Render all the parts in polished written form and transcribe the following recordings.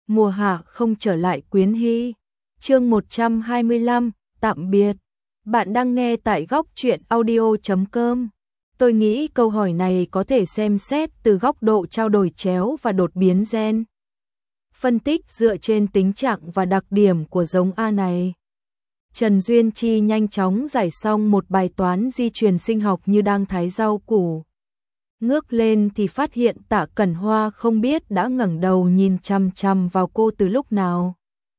mùa hạ không trở lại Quyến Hy. Chương 125, tạm biệt. Bạn đang nghe tại góc truyện audio.com. Tôi nghĩ câu hỏi này có thể xem xét từ góc độ trao đổi chéo và đột biến gen. Phân tích dựa trên tính trạng và đặc điểm của giống A này. Trần Duyên Chi nhanh chóng giải xong một bài toán di truyền sinh học như đang thái rau củ. Ngước lên thì phát hiện Tạ Cẩn Hoa không biết đã ngẩng đầu nhìn chằm chằm vào cô từ lúc nào.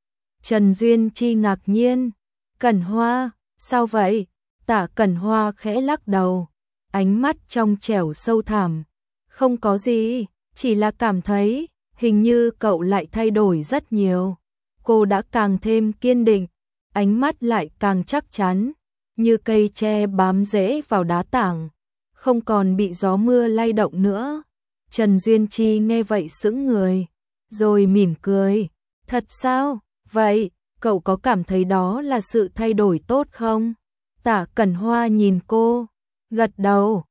Trần Duyên Chi ngạc nhiên. Cẩn Hoa, sao vậy? Tạ Cẩn Hoa khẽ lắc đầu. Ánh mắt trong trẻo sâu thẳm. Không có gì, chỉ là cảm thấy hình như cậu lại thay đổi rất nhiều. Cô đã càng thêm kiên định, ánh mắt lại càng chắc chắn, như cây tre bám rễ vào đá tảng, không còn bị gió mưa lay động nữa. Trần Duyên Chi nghe vậy sững người, rồi mỉm cười. Thật sao? Vậy, cậu có cảm thấy đó là sự thay đổi tốt không? Tạ Cẩn Hoa nhìn cô, gật đầu,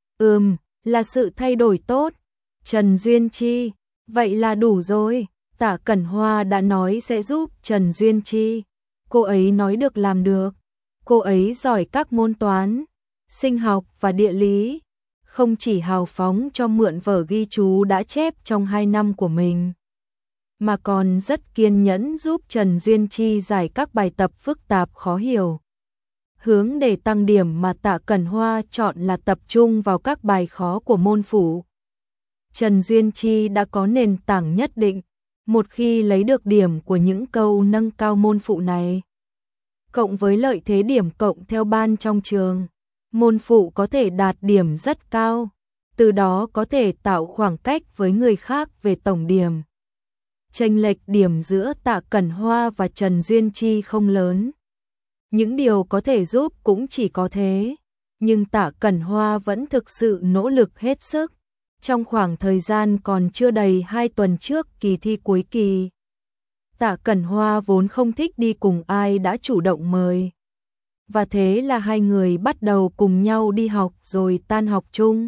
là sự thay đổi tốt. Trần Duyên Chi, vậy là đủ rồi. Tạ Cẩn Hoa đã nói sẽ giúp Trần Duyên Chi. Cô ấy nói được làm được. Cô ấy giỏi các môn toán, sinh học và địa lý. Không chỉ hào phóng cho mượn vở ghi chú đã chép trong 2 năm của mình, mà còn rất kiên nhẫn giúp Trần Duyên Chi giải các bài tập phức tạp khó hiểu. Hướng để tăng điểm mà Tạ Cẩn Hoa chọn là tập trung vào các bài khó của môn phụ. Trần Duyên Chi đã có nền tảng nhất định, một khi lấy được điểm của những câu nâng cao môn phụ này, cộng với lợi thế điểm cộng theo ban trong trường, môn phụ có thể đạt điểm rất cao, từ đó có thể tạo khoảng cách với người khác về tổng điểm. Chênh lệch điểm giữa Tạ Cẩn Hoa và Trần Duyên Chi không lớn. Những điều có thể giúp cũng chỉ có thế, nhưng Tạ Cẩn Hoa vẫn thực sự nỗ lực hết sức. Trong khoảng thời gian còn chưa đầy 2 tuần trước kỳ thi cuối kỳ, Tạ Cẩn Hoa vốn không thích đi cùng ai đã chủ động mời. Và thế là hai người bắt đầu cùng nhau đi học rồi tan học chung.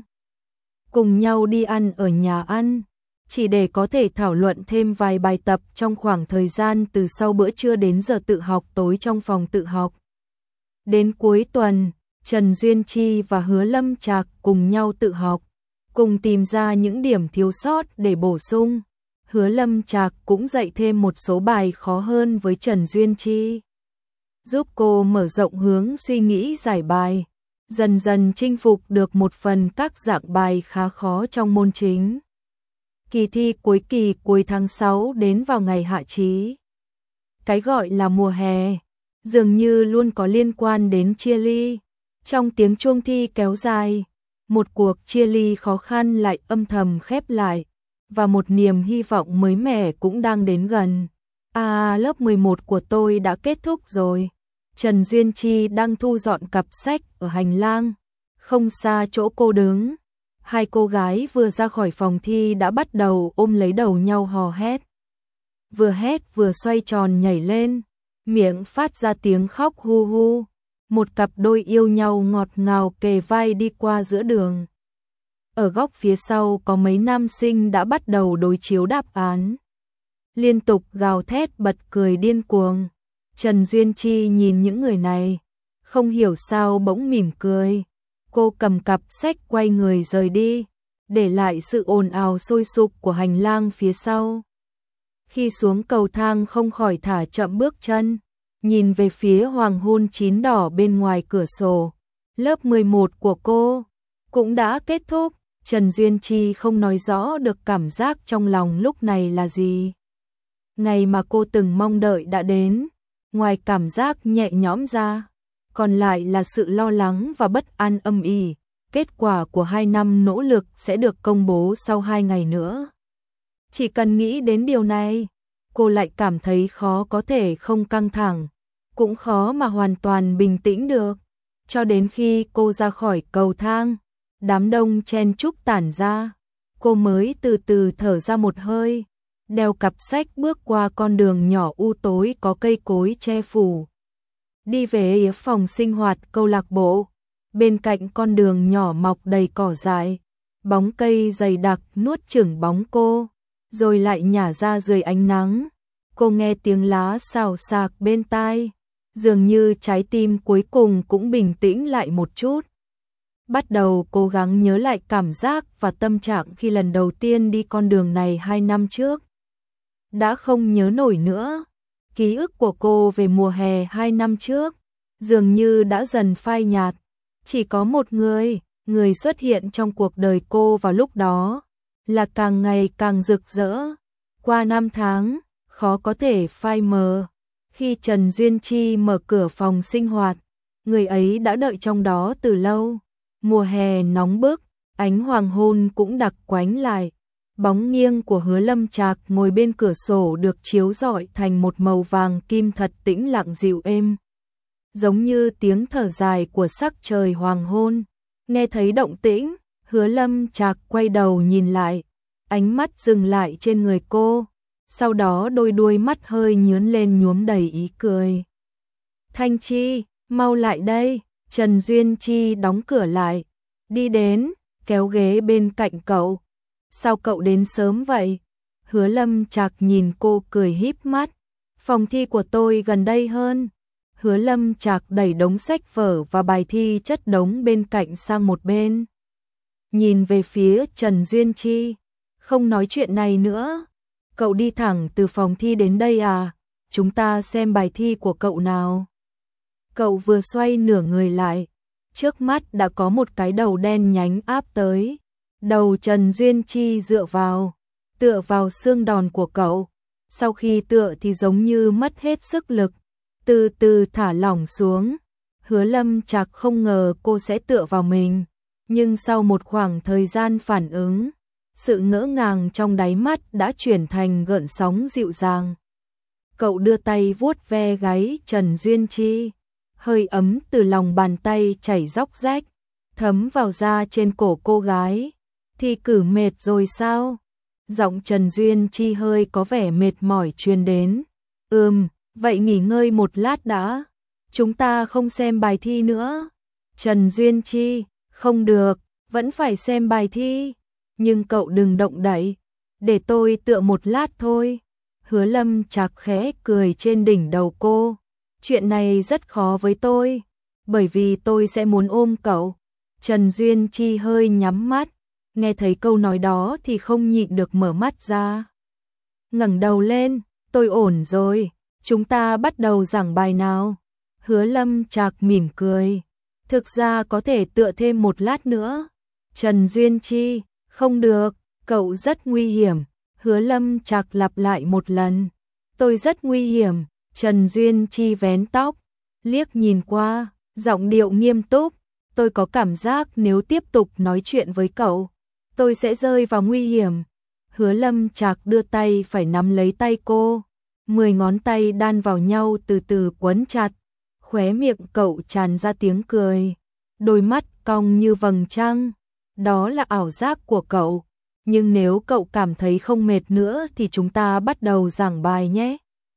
Cùng nhau đi ăn ở nhà ăn, chỉ để có thể thảo luận thêm vài bài tập trong khoảng thời gian từ sau bữa trưa đến giờ tự học tối trong phòng tự học. Đến cuối tuần, Trần Duyên Chi và Hứa Lâm Trạc cùng nhau tự học, cùng tìm ra những điểm thiếu sót để bổ sung. Hứa Lâm Trạc cũng dạy thêm một số bài khó hơn với Trần Duyên Chi, giúp cô mở rộng hướng suy nghĩ giải bài, dần dần chinh phục được một phần các dạng bài khá khó trong môn chính. Kỳ thi cuối kỳ cuối tháng 6 đến vào ngày hạ chí. Cái gọi là mùa hè, dường như luôn có liên quan đến chia ly. Trong tiếng chuông thi kéo dài, một cuộc chia ly khó khăn lại âm thầm khép lại, và một niềm hy vọng mới mẻ cũng đang đến gần. Lớp 11 của tôi đã kết thúc rồi. Trần Duyên Chi đang thu dọn cặp sách ở hành lang, không xa chỗ cô đứng. Hai cô gái vừa ra khỏi phòng thi đã bắt đầu ôm lấy đầu nhau hò hét. Vừa hét vừa xoay tròn nhảy lên, miệng phát ra tiếng khóc hu hu. Một cặp đôi yêu nhau ngọt ngào kề vai đi qua giữa đường. Ở góc phía sau có mấy nam sinh đã bắt đầu đối chiếu đáp án, liên tục gào thét bật cười điên cuồng. Trần Duyên Chi nhìn những người này, không hiểu sao bỗng mỉm cười. Cô cầm cặp sách quay người rời đi, để lại sự ồn ào sôi sục của hành lang phía sau. Khi xuống cầu thang không khỏi thả chậm bước chân, nhìn về phía hoàng hôn chín đỏ bên ngoài cửa sổ. Lớp 11 của cô cũng đã kết thúc. Trần Duyên Chi không nói rõ được cảm giác trong lòng lúc này là gì. Ngày mà cô từng mong đợi đã đến, ngoài cảm giác nhẹ nhõm ra, còn lại là sự lo lắng và bất an âm ỉ. Kết quả của 2 năm nỗ lực sẽ được công bố sau 2 ngày nữa. Chỉ cần nghĩ đến điều này, cô lại cảm thấy khó có thể không căng thẳng, cũng khó mà hoàn toàn bình tĩnh được. Cho đến khi cô ra khỏi cầu thang, đám đông chen chúc tản ra, cô mới từ từ thở ra một hơi, đeo cặp sách bước qua con đường nhỏ u tối có cây cối che phủ. Đi về phòng sinh hoạt câu lạc bộ, bên cạnh con đường nhỏ mọc đầy cỏ dại, bóng cây dày đặc nuốt chửng bóng cô, rồi lại nhả ra dưới ánh nắng. Cô nghe tiếng lá xào xạc bên tai, dường như trái tim cuối cùng cũng bình tĩnh lại một chút. Bắt đầu cố gắng nhớ lại cảm giác và tâm trạng khi lần đầu tiên đi con đường này 2 năm trước. Đã không nhớ nổi nữa. Ký ức của cô về mùa hè 2 năm trước dường như đã dần phai nhạt. Chỉ có một người xuất hiện trong cuộc đời cô vào lúc đó, là càng ngày càng rực rỡ. Qua 5 tháng, khó có thể phai mờ. Khi Trần Duyên Chi mở cửa phòng sinh hoạt, người ấy đã đợi trong đó từ lâu. Mùa hè nóng bức, ánh hoàng hôn cũng đặc quánh lại. Bóng nghiêng của Hứa Lâm Trạc ngồi bên cửa sổ được chiếu rọi thành một màu vàng kim thật tĩnh lặng dịu êm. Giống như tiếng thở dài của sắc trời hoàng hôn. Nghe thấy động tĩnh, Hứa Lâm Trạc quay đầu nhìn lại, ánh mắt dừng lại trên người cô. Sau đó đuôi mắt hơi nhướn lên nhuốm đầy ý cười. Thanh Chi, mau lại đây. Trần Duyên Chi đóng cửa lại, đi đến, kéo ghế bên cạnh cậu. Sao cậu đến sớm vậy? Hứa Lâm Trạc nhìn cô cười híp mắt. Phòng thi của tôi gần đây hơn. Hứa Lâm Trạc đẩy đống sách vở và bài thi chất đống bên cạnh sang một bên. Nhìn về phía Trần Duyên Chi, không nói chuyện này nữa. Cậu đi thẳng từ phòng thi đến đây à? Chúng ta xem bài thi của cậu nào. Cậu vừa xoay nửa người lại, trước mắt đã có một cái đầu đen nhánh áp tới. Đầu Trần Duyên Chi tựa vào xương đòn của cậu. Sau khi tựa thì giống như mất hết sức lực, từ từ thả lỏng xuống. Hứa Lâm Trạc không ngờ cô sẽ tựa vào mình, nhưng sau một khoảng thời gian phản ứng, sự ngỡ ngàng trong đáy mắt đã chuyển thành gợn sóng dịu dàng. Cậu đưa tay vuốt ve gáy Trần Duyên Chi, hơi ấm từ lòng bàn tay chảy róc rách, thấm vào da trên cổ cô gái. Thi cử mệt rồi sao? Giọng Trần Duyên Chi hơi có vẻ mệt mỏi truyền đến. Vậy nghỉ ngơi một lát đã. Chúng ta không xem bài thi nữa. Trần Duyên Chi, không được, vẫn phải xem bài thi. Nhưng cậu đừng động đậy, để tôi tựa một lát thôi. Hứa Lâm Trạc khẽ cười trên đỉnh đầu cô. Chuyện này rất khó với tôi, bởi vì tôi sẽ muốn ôm cậu. Trần Duyên Chi hơi nhắm mắt, nghe thấy câu nói đó thì không nhịn được mở mắt ra. Ngẩng đầu lên, tôi ổn rồi, chúng ta bắt đầu giảng bài nào. Hứa Lâm Trạc mỉm cười, thực ra có thể tựa thêm một lát nữa. Trần Duyên Chi, không được, cậu rất nguy hiểm. Hứa Lâm Trạc lặp lại một lần, tôi rất nguy hiểm. Trần Duyên Chi vén tóc, liếc nhìn qua, giọng điệu nghiêm túc. Tôi có cảm giác nếu tiếp tục nói chuyện với cậu, tôi sẽ rơi vào nguy hiểm. Hứa Lâm Trạc đưa tay phải nắm lấy tay cô, 10 ngón tay đan vào nhau từ từ quấn chặt. Khóe miệng cậu tràn ra tiếng cười, đôi mắt cong như vầng trăng. Đó là ảo giác của cậu, nhưng nếu cậu cảm thấy không mệt nữa thì chúng ta bắt đầu giảng bài nhé.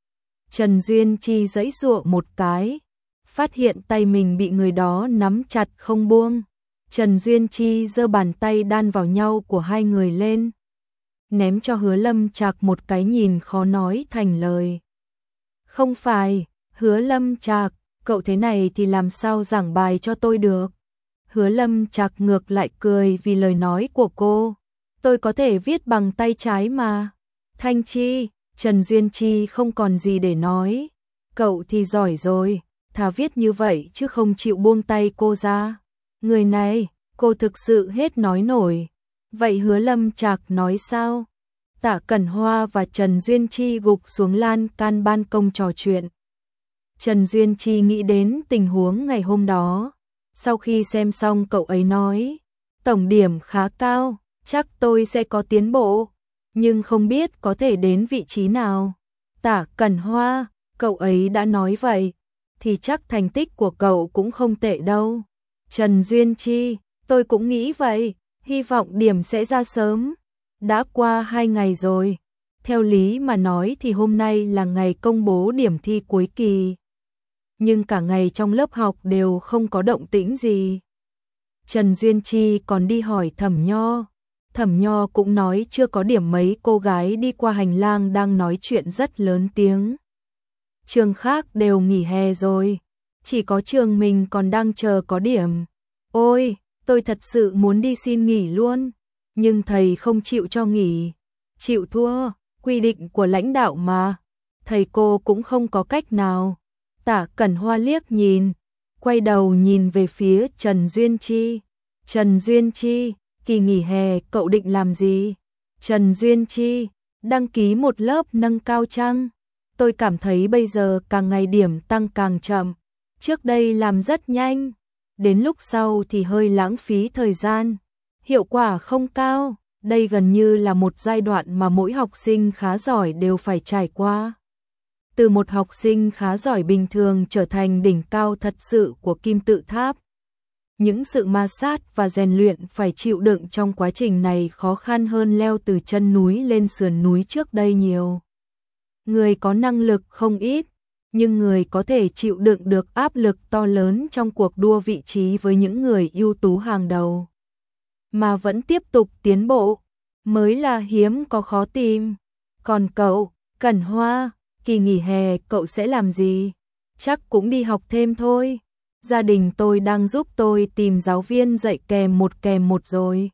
Trần Duyên Chi giãy giụa một cái, phát hiện tay mình bị người đó nắm chặt không buông. Trần Duyên Chi giơ bàn tay đan vào nhau của hai người lên, ném cho Hứa Lâm Trạc một cái nhìn khó nói thành lời. Không phải, Hứa Lâm Trạc, cậu thế này thì làm sao giảng bài cho tôi được? Hứa Lâm Trạc ngược lại cười vì lời nói của cô. Tôi có thể viết bằng tay trái mà. Thanh Chi, Trần Duyên Chi không còn gì để nói. Cậu thì giỏi rồi, thà viết như vậy chứ không chịu buông tay cô ra. Người này, cô thực sự hết nói nổi. Vậy Hứa Lâm Trạc nói sao? Tạ Cẩn Hoa và Trần Duyên Chi gục xuống lan can ban công trò chuyện. Trần Duyên Chi nghĩ đến tình huống ngày hôm đó. Sau khi xem xong cậu ấy nói, tổng điểm khá cao, chắc tôi sẽ có tiến bộ, nhưng không biết có thể đến vị trí nào. Tạ Cẩn Hoa, cậu ấy đã nói vậy, thì chắc thành tích của cậu cũng không tệ đâu. Trần Duyên Chi, tôi cũng nghĩ vậy, hy vọng điểm sẽ ra sớm. Đã qua 2 ngày rồi, theo lý mà nói thì hôm nay là ngày công bố điểm thi cuối kỳ. Nhưng cả ngày trong lớp học đều không có động tĩnh gì. Trần Duyên Chi còn đi hỏi Thẩm Nho. Thẩm Nho cũng nói chưa có điểm mấy cô gái đi qua hành lang đang nói chuyện rất lớn tiếng. Trường khác đều nghỉ hè rồi, chỉ có trường mình còn đang chờ có điểm. Ôi, tôi thật sự muốn đi xin nghỉ luôn, nhưng thầy không chịu cho nghỉ. Chịu thua, quy định của lãnh đạo mà. Thầy cô cũng không có cách nào. Tả Cẩn Hoa liếc nhìn, quay đầu nhìn về phía Trần Duyên Chi. Trần Duyên Chi, kỳ nghỉ hè cậu định làm gì? Trần Duyên Chi, đăng ký một lớp nâng cao chăng? Tôi cảm thấy bây giờ càng ngày điểm tăng càng chậm. Trước đây làm rất nhanh, đến lúc sau thì hơi lãng phí thời gian. Hiệu quả không cao, đây gần như là một giai đoạn mà mỗi học sinh khá giỏi đều phải trải qua. Từ một học sinh khá giỏi bình thường trở thành đỉnh cao thật sự của kim tự tháp. Những sự ma sát và rèn luyện phải chịu đựng trong quá trình này khó khăn hơn leo từ chân núi lên sườn núi trước đây nhiều. Người có năng lực không ít, nhưng người có thể chịu đựng được áp lực to lớn trong cuộc đua vị trí với những người ưu tú hàng đầu, mà vẫn tiếp tục tiến bộ, mới là hiếm có khó tìm. Còn cậu, Cẩn Hoa, kỳ nghỉ hè cậu sẽ làm gì? Chắc cũng đi học thêm thôi. Gia đình tôi đang giúp tôi tìm giáo viên dạy kèm một rồi.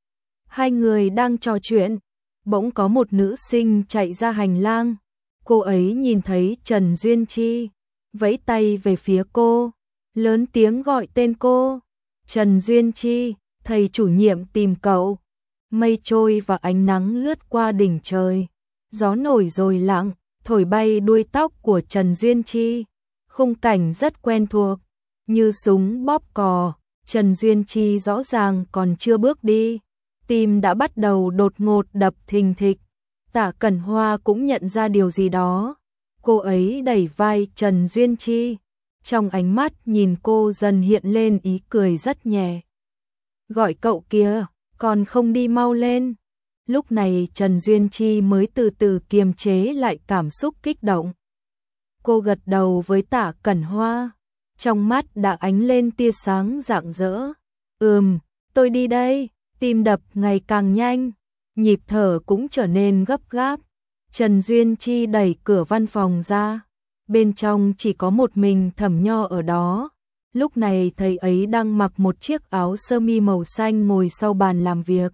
Hai người đang trò chuyện, bỗng có một nữ sinh chạy ra hành lang. Cô ấy nhìn thấy Trần Duyên Chi, vẫy tay về phía cô, lớn tiếng gọi tên cô. Trần Duyên Chi, thầy chủ nhiệm tìm cậu. Mây trôi và ánh nắng lướt qua đỉnh trời. Gió nổi rồi lặng, thổi bay đuôi tóc của Trần Duyên Chi. Khung cảnh rất quen thuộc, như súng bóp cò. Trần Duyên Chi rõ ràng còn chưa bước đi, tim đã bắt đầu đột ngột đập thình thịch. Tả Cẩn Hoa cũng nhận ra điều gì đó. Cô ấy đẩy vai Trần Duyên Chi, trong ánh mắt nhìn cô dần hiện lên ý cười rất nhẹ. Gọi cậu kìa, còn không đi mau lên. Lúc này Trần Duyên Chi mới từ từ kiềm chế lại cảm xúc kích động. Cô gật đầu với Tả Cẩn Hoa, trong mắt đã ánh lên tia sáng rạng rỡ. Tôi đi đây. Tim đập ngày càng nhanh, nhịp thở cũng trở nên gấp gáp. Trần Duyên Chi đẩy cửa văn phòng ra, bên trong chỉ có một mình Thẩm Nho ở đó. Lúc này thầy ấy đang mặc một chiếc áo sơ mi màu xanh ngồi sau bàn làm việc.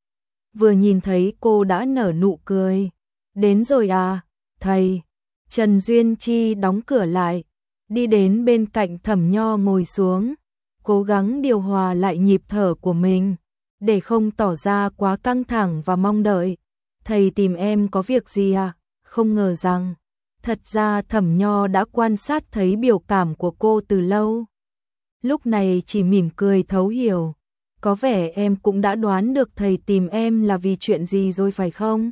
Vừa nhìn thấy cô đã nở nụ cười. Đến rồi à, thầy. Trần Duyên Chi đóng cửa lại, đi đến bên cạnh Thẩm Nho ngồi xuống, cố gắng điều hòa lại nhịp thở của mình, để không tỏ ra quá căng thẳng và mong đợi. Thầy tìm em có việc gì à? Không ngờ rằng, thật ra Thẩm Nho đã quan sát thấy biểu cảm của cô từ lâu. Lúc này chỉ mỉm cười thấu hiểu. Có vẻ em cũng đã đoán được thầy tìm em là vì chuyện gì rồi phải không?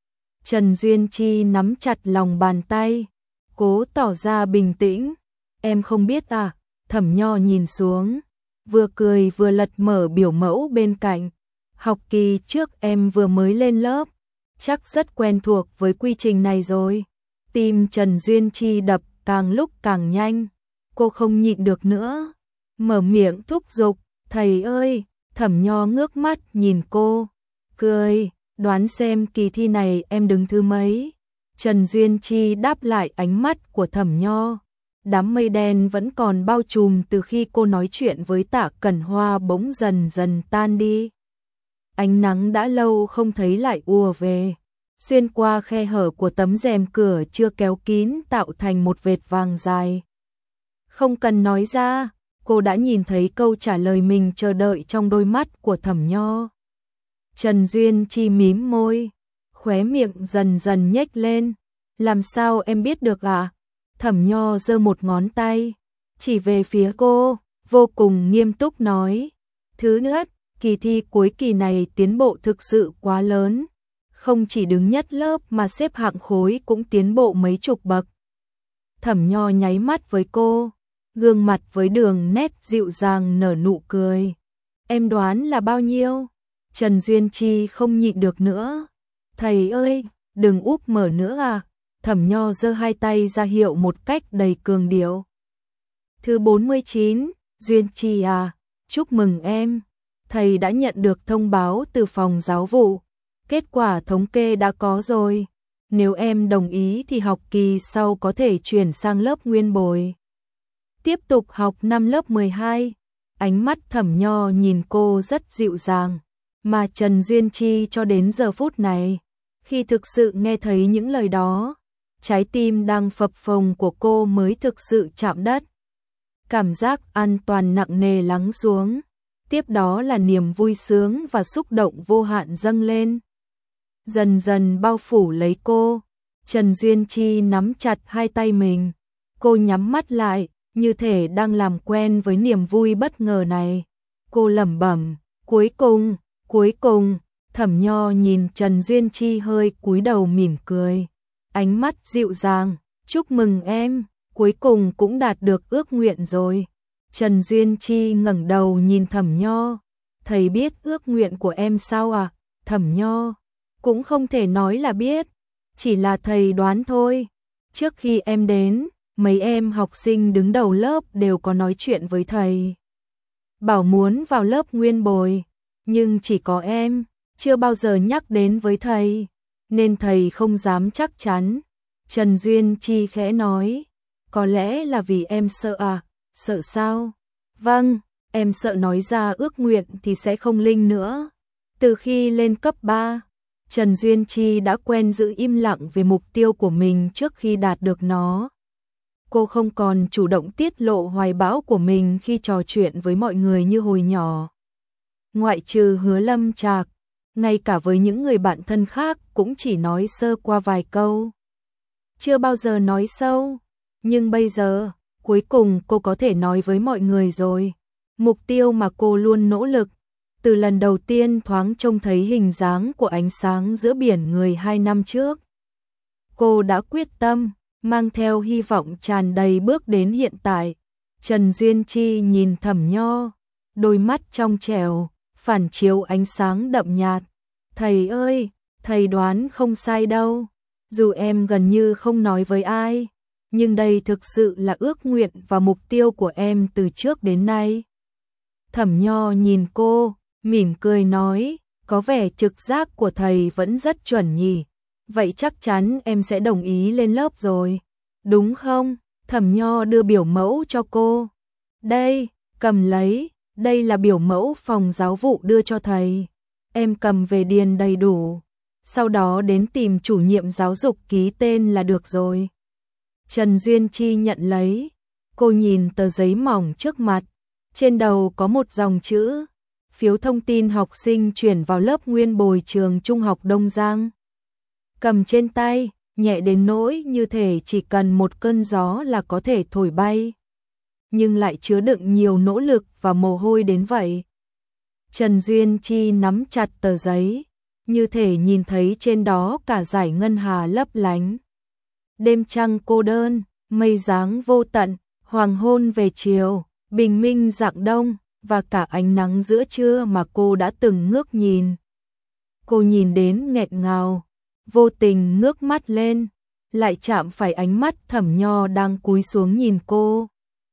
Trần Duyên Chi nắm chặt lòng bàn tay, cố tỏ ra bình tĩnh. Em không biết à? Thẩm Nho nhìn xuống, vừa cười vừa lật mở biểu mẫu bên cạnh. Học kỳ trước em vừa mới lên lớp, chắc rất quen thuộc với quy trình này rồi. Tim Trần Duyên Chi đập càng lúc càng nhanh, cô không nhịn được nữa, mở miệng thúc giục, thầy ơi. Thẩm Nho ngước mắt nhìn cô, cười, đoán xem kỳ thi này em đứng thứ mấy. Trần Duyên Chi đáp lại ánh mắt của Thẩm Nho. Đám mây đen vẫn còn bao trùm từ khi cô nói chuyện với Tả Cẩn Hoa bỗng dần dần tan đi. Ánh nắng đã lâu không thấy lại ùa về, xuyên qua khe hở của tấm rèm cửa chưa kéo kín tạo thành một vệt vàng dài. Không cần nói ra, cô đã nhìn thấy câu trả lời mình chờ đợi trong đôi mắt của Thẩm Nho. Trần Duyên Chi mím môi, khóe miệng dần dần nhếch lên. Làm sao em biết được ạ? Thẩm Nho giơ một ngón tay, chỉ về phía cô, vô cùng nghiêm túc nói. Thứ nhất, kỳ thi cuối kỳ này tiến bộ thực sự quá lớn. Không chỉ đứng nhất lớp mà xếp hạng khối cũng tiến bộ mấy chục bậc. Thẩm Nho nháy mắt với cô, gương mặt với đường nét dịu dàng nở nụ cười. Em đoán là bao nhiêu? Trần Duyên Chi không nhịn được nữa. Thầy ơi, đừng úp mở nữa à? Thẩm Nho giơ hai tay ra hiệu một cách đầy cường điệu. Thứ 49, Duyên Chi à, chúc mừng em. thầy đã nhận được thông báo từ phòng giáo vụ. Kết quả thống kê đã có rồi. Nếu em đồng ý thì học kỳ sau có thể chuyển sang lớp nguyên bồi. Tiếp tục học năm lớp 12. Ánh mắt Thẩm Nho nhìn cô rất dịu dàng. Mà Trần Duyên Chi cho đến giờ phút này, khi thực sự nghe thấy những lời đó, trái tim đang phập phồng của cô mới thực sự chạm đất. Cảm giác an toàn nặng nề lắng xuống. Tiếp đó là niềm vui sướng và xúc động vô hạn dâng lên. Dần dần bao phủ lấy cô. Trần Duyên Chi nắm chặt hai tay mình. Cô nhắm mắt lại, như thể đang làm quen với niềm vui bất ngờ này. Cô lẩm bẩm, cuối cùng, Thẩm Nho nhìn Trần Duyên Chi hơi cúi đầu mỉm cười. Ánh mắt dịu dàng, chúc mừng em, cuối cùng cũng đạt được ước nguyện rồi. Trần Duyên Chi ngẩng đầu nhìn Thẩm Nho. Thầy biết ước nguyện của em sao à? Thẩm Nho cũng không thể nói là biết, chỉ là thầy đoán thôi. Trước khi em đến, mấy em học sinh đứng đầu lớp đều có nói chuyện với thầy. Bảo muốn vào lớp nguyên bồi, nhưng chỉ có em, chưa bao giờ nhắc đến với thầy, nên thầy không dám chắc chắn. Trần Duyên Chi khẽ nói, có lẽ là vì em sợ à? Sợ sao? Vâng, em sợ nói ra ước nguyện thì sẽ không linh nữa. Từ khi lên cấp 3, Trần Duyên Chi đã quen giữ im lặng về mục tiêu của mình trước khi đạt được nó. Cô không còn chủ động tiết lộ hoài bão của mình khi trò chuyện với mọi người như hồi nhỏ. Ngoại trừ Hứa Lâm Trạc, ngay cả với những người bạn thân khác cũng chỉ nói sơ qua vài câu. Chưa bao giờ nói sâu, nhưng bây giờ, cuối cùng cô có thể nói với mọi người rồi. Mục tiêu mà cô luôn nỗ lực, từ lần đầu tiên thoáng trông thấy hình dáng của ánh sáng giữa biển người 2 năm trước. Cô đã quyết tâm, mang theo hy vọng tràn đầy bước đến hiện tại. Trần Duyên Chi nhìn Thẩm Nho, đôi mắt trong trẻo, phản chiếu ánh sáng đậm nhạt. Thầy ơi, thầy đoán không sai đâu. Dù em gần như không nói với ai, nhưng đây thực sự là ước nguyện và mục tiêu của em từ trước đến nay. Thẩm Nho nhìn cô, mỉm cười nói, có vẻ trực giác của thầy vẫn rất chuẩn nhỉ. Vậy chắc chắn em sẽ đồng ý lên lớp rồi, đúng không? Thẩm Nho đưa biểu mẫu cho cô. Đây, cầm lấy, đây là biểu mẫu phòng giáo vụ đưa cho thầy. Em cầm về điền đầy đủ, sau đó đến tìm chủ nhiệm giáo dục ký tên là được rồi. Trần Duyên Chi nhận lấy, cô nhìn tờ giấy mỏng trước mặt, trên đầu có một dòng chữ, phiếu thông tin học sinh chuyển vào lớp nguyên bồi trường Trung học Đông Giang. Cầm trên tay, nhẹ đến nỗi như thể chỉ cần một cơn gió là có thể thổi bay, nhưng lại chứa đựng nhiều nỗ lực và mồ hôi đến vậy. Trần Duyên Chi nắm chặt tờ giấy, như thể nhìn thấy trên đó cả dải ngân hà lấp lánh. Đêm trăng cô đơn, mây dáng vô tận, hoàng hôn về chiều, bình minh rạng đông, và cả ánh nắng giữa trưa mà cô đã từng ngước nhìn. Cô nhìn đến nghẹt ngào, vô tình ngước mắt lên, lại chạm phải ánh mắt Thẩm Nho đang cúi xuống nhìn cô.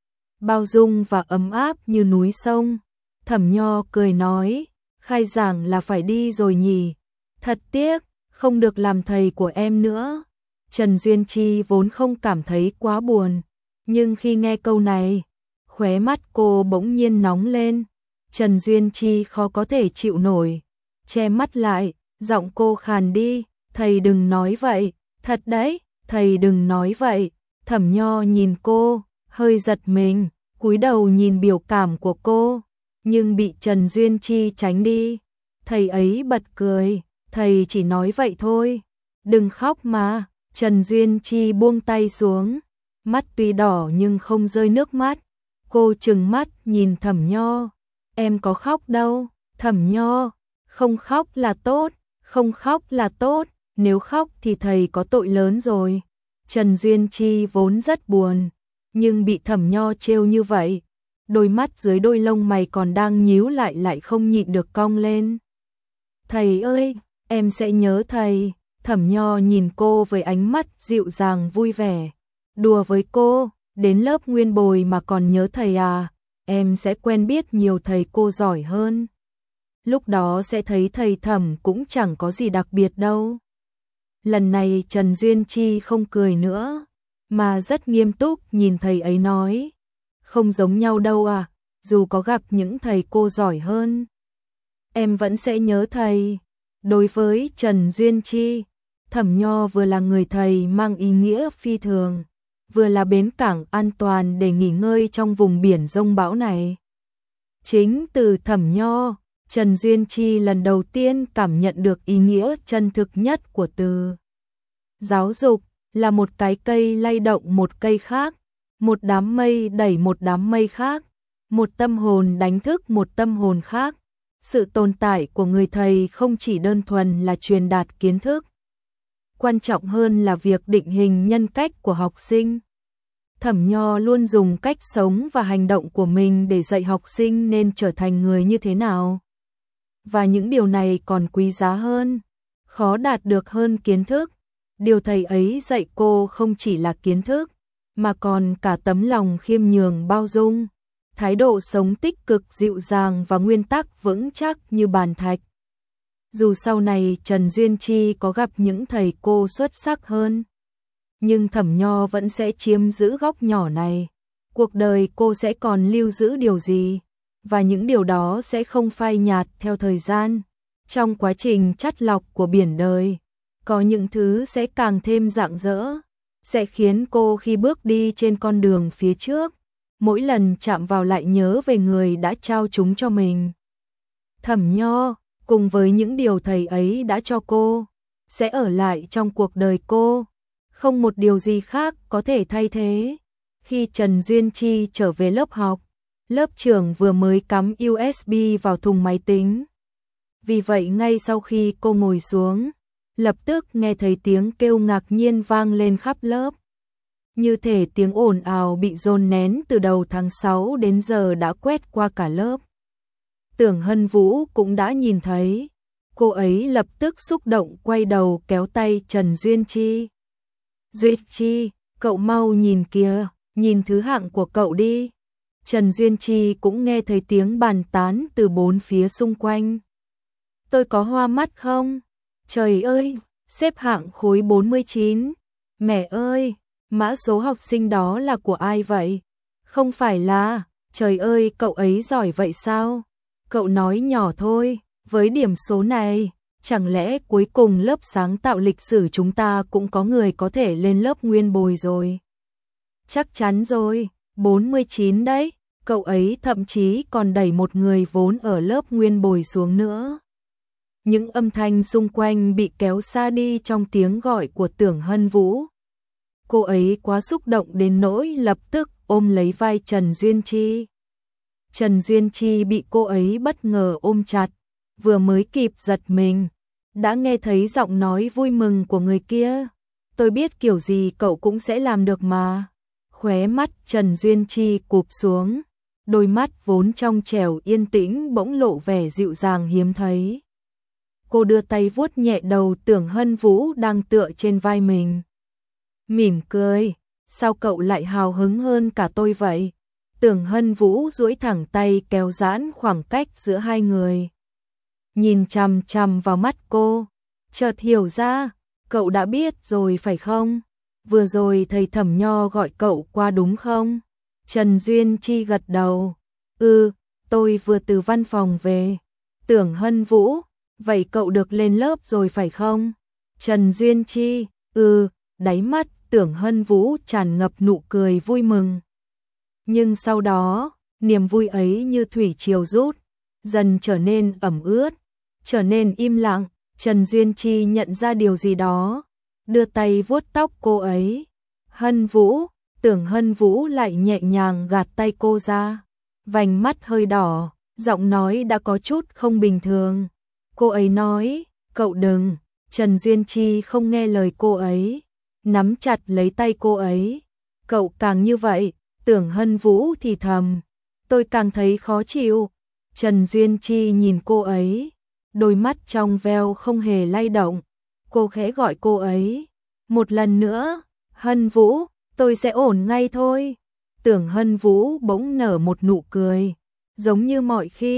Bao dung và ấm áp như núi sông. Thẩm Nho cười nói, khai giảng là phải đi rồi nhỉ, thật tiếc, không được làm thầy của em nữa. Trần Duyên Chi vốn không cảm thấy quá buồn, nhưng khi nghe câu này, khóe mắt cô bỗng nhiên nóng lên. Trần Duyên Chi khó có thể chịu nổi, che mắt lại, giọng cô khàn đi, thầy đừng nói vậy, thật đấy, thầy đừng nói vậy. Thẩm Nho nhìn cô, hơi giật mình, cúi đầu nhìn biểu cảm của cô, nhưng bị Trần Duyên Chi tránh đi. Thầy ấy bật cười, thầy chỉ nói vậy thôi, đừng khóc mà. Trần Duyên Chi buông tay xuống, mắt tuy đỏ nhưng không rơi nước mắt. Cô trừng mắt nhìn Thẩm Nho, em có khóc đâu. Thẩm Nho, không khóc là tốt, không khóc là tốt, nếu khóc thì thầy có tội lớn rồi. Trần Duyên Chi vốn rất buồn, nhưng bị Thẩm Nho trêu như vậy, đôi mắt dưới đôi lông mày còn đang nhíu lại không nhịn được cong lên. Thầy ơi, em sẽ nhớ thầy. Thẩm Nho nhìn cô với ánh mắt dịu dàng vui vẻ. Đùa với cô, đến lớp nguyên bồi mà còn nhớ thầy à, em sẽ quen biết nhiều thầy cô giỏi hơn. lúc đó sẽ thấy thầy Thẩm cũng chẳng có gì đặc biệt đâu. Lần này Trần Duyên Chi không cười nữa, mà rất nghiêm túc nhìn thầy ấy nói, không giống nhau đâu à, dù có gặp những thầy cô giỏi hơn, em vẫn sẽ nhớ thầy. Đối với Trần Duyên Chi, Thẩm Nho vừa là người thầy mang ý nghĩa phi thường, vừa là bến cảng an toàn để nghỉ ngơi trong vùng biển giông bão này. Chính từ Thẩm Nho, Trần Duyên Chi lần đầu tiên cảm nhận được ý nghĩa chân thực nhất của từ. Giáo dục là một cái cây lay động một cây khác, một đám mây đẩy một đám mây khác, một tâm hồn đánh thức một tâm hồn khác. Sự tồn tại của người thầy không chỉ đơn thuần là truyền đạt kiến thức, quan trọng hơn là việc định hình nhân cách của học sinh. Thẩm Nho luôn dùng cách sống và hành động của mình để dạy học sinh nên trở thành người như thế nào. Và những điều này còn quý giá hơn, khó đạt được hơn kiến thức. Điều thầy ấy dạy cô không chỉ là kiến thức, mà còn cả tấm lòng khiêm nhường bao dung, thái độ sống tích cực dịu dàng và nguyên tắc vững chắc như bàn thạch. Dù sau này Trần Duyên Chi có gặp những thầy cô xuất sắc hơn, nhưng Thẩm Nho vẫn sẽ chiếm giữ góc nhỏ này. Cuộc đời cô sẽ còn lưu giữ điều gì, và những điều đó sẽ không phai nhạt theo thời gian. Trong quá trình chắt lọc của biển đời, có những thứ sẽ càng thêm rạng rỡ, sẽ khiến cô khi bước đi trên con đường phía trước, mỗi lần chạm vào lại nhớ về người đã trao chúng cho mình. Thẩm Nho, cùng với những điều thầy ấy đã cho cô, sẽ ở lại trong cuộc đời cô. Không một điều gì khác có thể thay thế. Khi Trần Duyên Chi trở về lớp học, lớp trưởng vừa mới cắm USB vào thùng máy tính. Vì vậy ngay sau khi cô ngồi xuống, lập tức nghe thấy tiếng kêu ngạc nhiên vang lên khắp lớp. Như thể tiếng ồn ào bị dồn nén từ đầu tháng 6 đến giờ đã quét qua cả lớp. Tưởng Hân Vũ cũng đã nhìn thấy. Cô ấy lập tức xúc động quay đầu kéo tay Trần Duyên Chi. Duyên Chi, cậu mau nhìn kìa, nhìn thứ hạng của cậu đi. Trần Duyên Chi cũng nghe thấy tiếng bàn tán từ bốn phía xung quanh. Tôi có hoa mắt không? Trời ơi, xếp hạng khối 49. Mẹ ơi, mã số học sinh đó là của ai vậy? Không phải là, trời ơi cậu ấy giỏi vậy sao? Cậu nói nhỏ thôi, với điểm số này, chẳng lẽ cuối cùng lớp sáng tạo lịch sử chúng ta cũng có người có thể lên lớp nguyên bồi rồi? Chắc chắn rồi, 49 đấy, cậu ấy thậm chí còn đẩy một người vốn ở lớp nguyên bồi xuống nữa. Những âm thanh xung quanh bị kéo xa đi trong tiếng gọi của Tưởng Hân Vũ. Cô ấy quá xúc động đến nỗi lập tức ôm lấy vai Trần Duyên Chi. Trần Duyên Chi bị cô ấy bất ngờ ôm chặt, vừa mới kịp giật mình, đã nghe thấy giọng nói vui mừng của người kia. Tôi biết kiểu gì cậu cũng sẽ làm được mà. Khóe mắt Trần Duyên Chi cụp xuống, đôi mắt vốn trong trẻo yên tĩnh bỗng lộ vẻ dịu dàng hiếm thấy. Cô đưa tay vuốt nhẹ đầu Tưởng Hân Vũ đang tựa trên vai mình. Mỉm cười, sao cậu lại hào hứng hơn cả tôi vậy? Tưởng Hân Vũ duỗi thẳng tay kéo giãn khoảng cách giữa hai người. Nhìn chằm chằm vào mắt cô, chợt hiểu ra, cậu đã biết rồi phải không? Vừa rồi thầy Thẩm Nho gọi cậu qua đúng không? Trần Duyên Chi gật đầu. Tôi vừa từ văn phòng về. Tưởng Hân Vũ, vậy cậu được lên lớp rồi phải không? Trần Duyên Chi, đáy mắt Tưởng Hân Vũ tràn ngập nụ cười vui mừng. Nhưng sau đó, niềm vui ấy như thủy triều rút, dần trở nên ẩm ướt, trở nên im lặng. Trần Duyên Chi nhận ra điều gì đó, đưa tay vuốt tóc cô ấy. Hân Vũ, Tưởng Hân Vũ lại nhẹ nhàng gạt tay cô ra, vành mắt hơi đỏ, giọng nói đã có chút không bình thường. Cô ấy nói, cậu đừng. Trần Duyên Chi không nghe lời cô ấy, nắm chặt lấy tay cô ấy. Cậu càng như vậy, Tưởng Hân Vũ thì thầm, tôi càng thấy khó chịu. Trần Duyên Chi nhìn cô ấy, đôi mắt trong veo không hề lay động. Cô khẽ gọi cô ấy, một lần nữa, Hân Vũ, tôi sẽ ổn ngay thôi. Tưởng Hân Vũ bỗng nở một nụ cười, giống như mọi khi,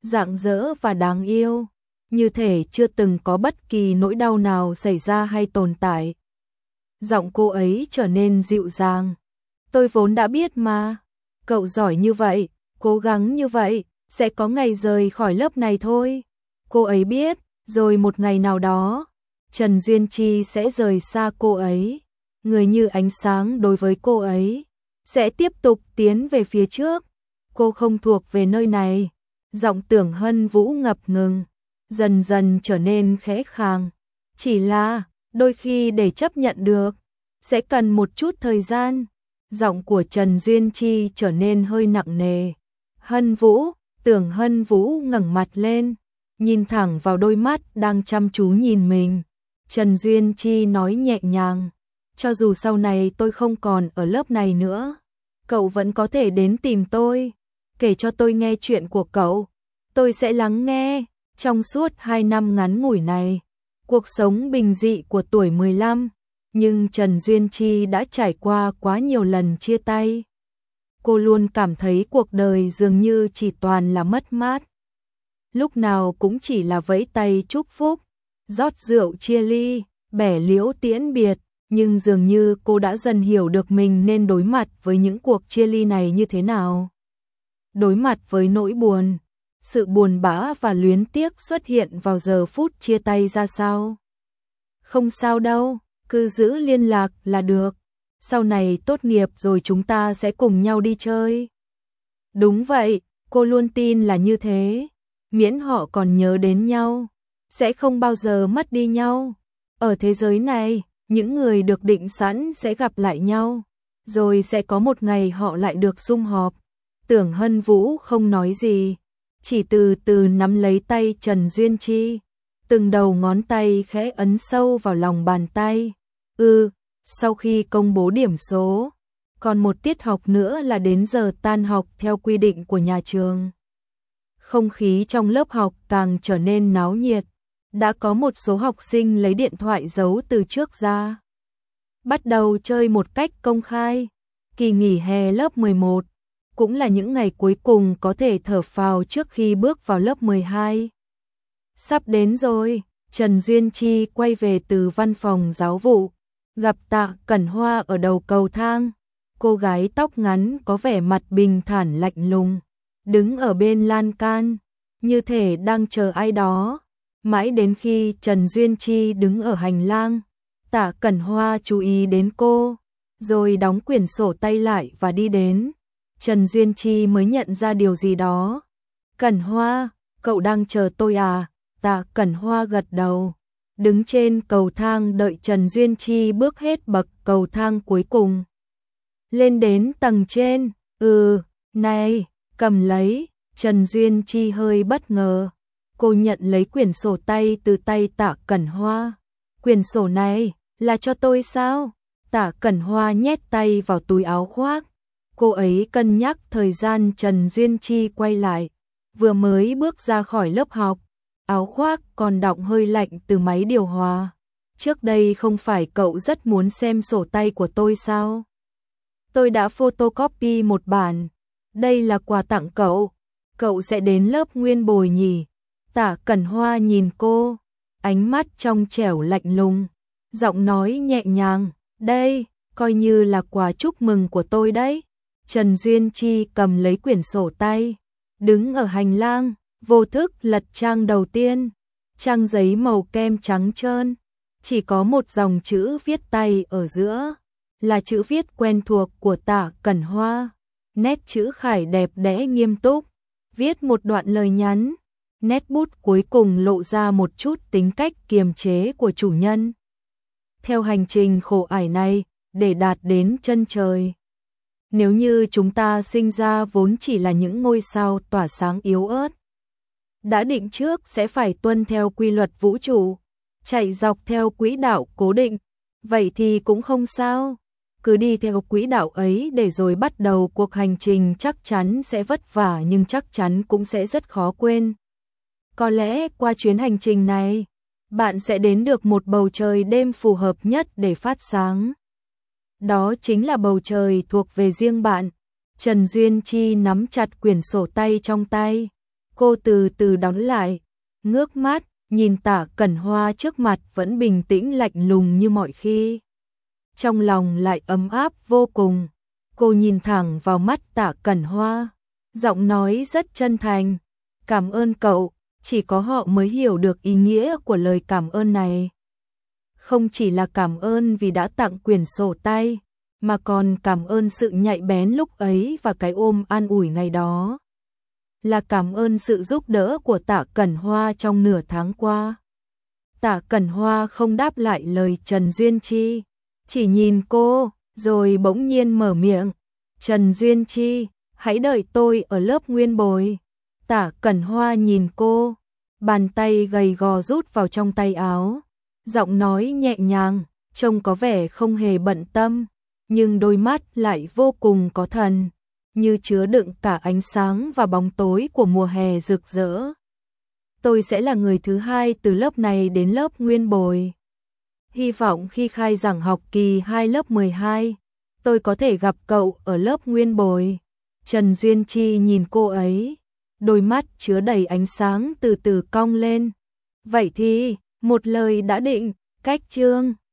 rạng rỡ và đáng yêu, như thể chưa từng có bất kỳ nỗi đau nào xảy ra hay tồn tại. Giọng cô ấy trở nên dịu dàng. Tôi vốn đã biết mà, cậu giỏi như vậy, cố gắng như vậy, sẽ có ngày rời khỏi lớp này thôi. Cô ấy biết, rồi một ngày nào đó, Trần Duyên Chi sẽ rời xa cô ấy. Người như ánh sáng đối với cô ấy, sẽ tiếp tục tiến về phía trước. Cô không thuộc về nơi này. Giọng Tưởng Hân Vũ ngập ngừng, dần dần trở nên khẽ khàng. Chỉ là, đôi khi để chấp nhận được, sẽ cần một chút thời gian. Giọng của Trần Duyên Chi trở nên hơi nặng nề. Hân Vũ, Tưởng Hân Vũ ngẩng mặt lên, nhìn thẳng vào đôi mắt đang chăm chú nhìn mình. Trần Duyên Chi nói nhẹ nhàng, cho dù sau này tôi không còn ở lớp này nữa, cậu vẫn có thể đến tìm tôi, kể cho tôi nghe chuyện của cậu. Tôi sẽ lắng nghe. Trong suốt 2 năm ngắn ngủi này, cuộc sống bình dị của tuổi 15, nhưng Trần Duyên Chi đã trải qua quá nhiều lần chia tay. Cô luôn cảm thấy cuộc đời dường như chỉ toàn là mất mát. Lúc nào cũng chỉ là vẫy tay chúc phúc, rót rượu chia ly, bẻ liễu tiễn biệt, nhưng dường như cô đã dần hiểu được mình nên đối mặt với những cuộc chia ly này như thế nào. Đối mặt với nỗi buồn, sự buồn bã và luyến tiếc xuất hiện vào giờ phút chia tay ra sao. Không sao đâu, cứ giữ liên lạc là được. Sau này tốt nghiệp rồi chúng ta sẽ cùng nhau đi chơi. Đúng vậy, cô luôn tin là như thế. Miễn họ còn nhớ đến nhau, sẽ không bao giờ mất đi nhau. Ở thế giới này, những người được định sẵn sẽ gặp lại nhau, rồi sẽ có một ngày họ lại được sum họp. Tưởng Hân Vũ không nói gì, chỉ từ từ nắm lấy tay Trần Duyên Chi, từng đầu ngón tay khẽ ấn sâu vào lòng bàn tay. Sau khi công bố điểm số, còn một tiết học nữa là đến giờ tan học theo quy định của nhà trường. Không khí trong lớp học càng trở nên náo nhiệt, đã có một số học sinh lấy điện thoại giấu từ trước ra. Bắt đầu chơi một cách công khai. Kỳ nghỉ hè lớp 11 cũng là những ngày cuối cùng có thể thở phào trước khi bước vào lớp 12. Sắp đến rồi, Trần Duyên Chi quay về từ văn phòng giáo vụ, gặp Tạ Cẩn Hoa ở đầu cầu thang. Cô gái tóc ngắn có vẻ mặt bình thản lạnh lùng, đứng ở bên lan can, như thể đang chờ ai đó. Mãi đến khi Trần Duyên Chi đứng ở hành lang, Tạ Cẩn Hoa chú ý đến cô, rồi đóng quyển sổ tay lại và đi đến. Trần Duyên Chi mới nhận ra điều gì đó. Cẩn Hoa, cậu đang chờ tôi à? Tạ Cẩn Hoa gật đầu, đứng trên cầu thang đợi Trần Duyên Chi bước hết bậc cầu thang cuối cùng. Lên đến tầng trên, này, cầm lấy. Trần Duyên Chi hơi bất ngờ. Cô nhận lấy quyển sổ tay từ tay Tạ Cẩn Hoa. Quyển sổ này là cho tôi sao? Tạ Cẩn Hoa nhét tay vào túi áo khoác. Cô ấy cân nhắc thời gian Trần Duyên Chi quay lại, vừa mới bước ra khỏi lớp học, áo khoác còn đọng hơi lạnh từ máy điều hòa. Trước đây không phải cậu rất muốn xem sổ tay của tôi sao? Tôi đã photocopy một bản, đây là quà tặng cậu. Cậu sẽ đến lớp nguyên bồi nhỉ? Tạ Cẩn Hoa nhìn cô, ánh mắt trong trẻo lạnh lùng, giọng nói nhẹ nhàng, đây, coi như là quà chúc mừng của tôi đấy. Trần Duyên Chi cầm lấy quyển sổ tay, đứng ở hành lang, vô thức lật trang đầu tiên, trang giấy màu kem trắng trơn, chỉ có một dòng chữ viết tay ở giữa, là chữ viết quen thuộc của Tạ Cẩn Hoa, nét chữ khải đẹp đẽ nghiêm túc, viết một đoạn lời nhắn, nét bút cuối cùng lộ ra một chút tính cách kiềm chế của chủ nhân. Theo hành trình khổ ải này, để đạt đến chân trời. Nếu như chúng ta sinh ra vốn chỉ là những ngôi sao tỏa sáng yếu ớt, đã định trước sẽ phải tuân theo quy luật vũ trụ, chạy dọc theo quỹ đạo cố định, vậy thì cũng không sao. Cứ đi theo quỹ đạo ấy để rồi bắt đầu cuộc hành trình, chắc chắn sẽ vất vả nhưng chắc chắn cũng sẽ rất khó quên. Có lẽ qua chuyến hành trình này, bạn sẽ đến được một bầu trời đêm phù hợp nhất để phát sáng. Đó chính là bầu trời thuộc về riêng bạn. Trần Duyên Chi nắm chặt quyển sổ tay trong tay. Cô từ từ đóng lại, ngước mắt, nhìn Tạ Cẩn Hoa trước mặt vẫn bình tĩnh lạnh lùng như mọi khi. Trong lòng lại ấm áp vô cùng. Cô nhìn thẳng vào mắt Tạ Cẩn Hoa, giọng nói rất chân thành. Cảm ơn cậu, chỉ có họ mới hiểu được ý nghĩa của lời cảm ơn này. Không chỉ là cảm ơn vì đã tặng quyển sổ tay, mà còn cảm ơn sự nhạy bén lúc ấy và cái ôm an ủi ngày đó. Là cảm ơn sự giúp đỡ của Tạ Cẩn Hoa trong nửa tháng qua. Tạ Cẩn Hoa không đáp lại lời Trần Duyên Chi, chỉ nhìn cô, rồi bỗng nhiên mở miệng. Trần Duyên Chi, hãy đợi tôi ở lớp nguyên bồi. Tạ Cẩn Hoa nhìn cô, bàn tay gầy gò rút vào trong tay áo. Giọng nói nhẹ nhàng, trông có vẻ không hề bận tâm, nhưng đôi mắt lại vô cùng có thần, như chứa đựng cả ánh sáng và bóng tối của mùa hè rực rỡ. Tôi sẽ là người thứ hai từ lớp này đến lớp nguyên bồi. Hy vọng khi khai giảng học kỳ 2 lớp 12, tôi có thể gặp cậu ở lớp nguyên bồi. Trần Duyên Chi nhìn cô ấy, đôi mắt chứa đầy ánh sáng từ từ cong lên. Vậy thì, một lời đã định, cách chương.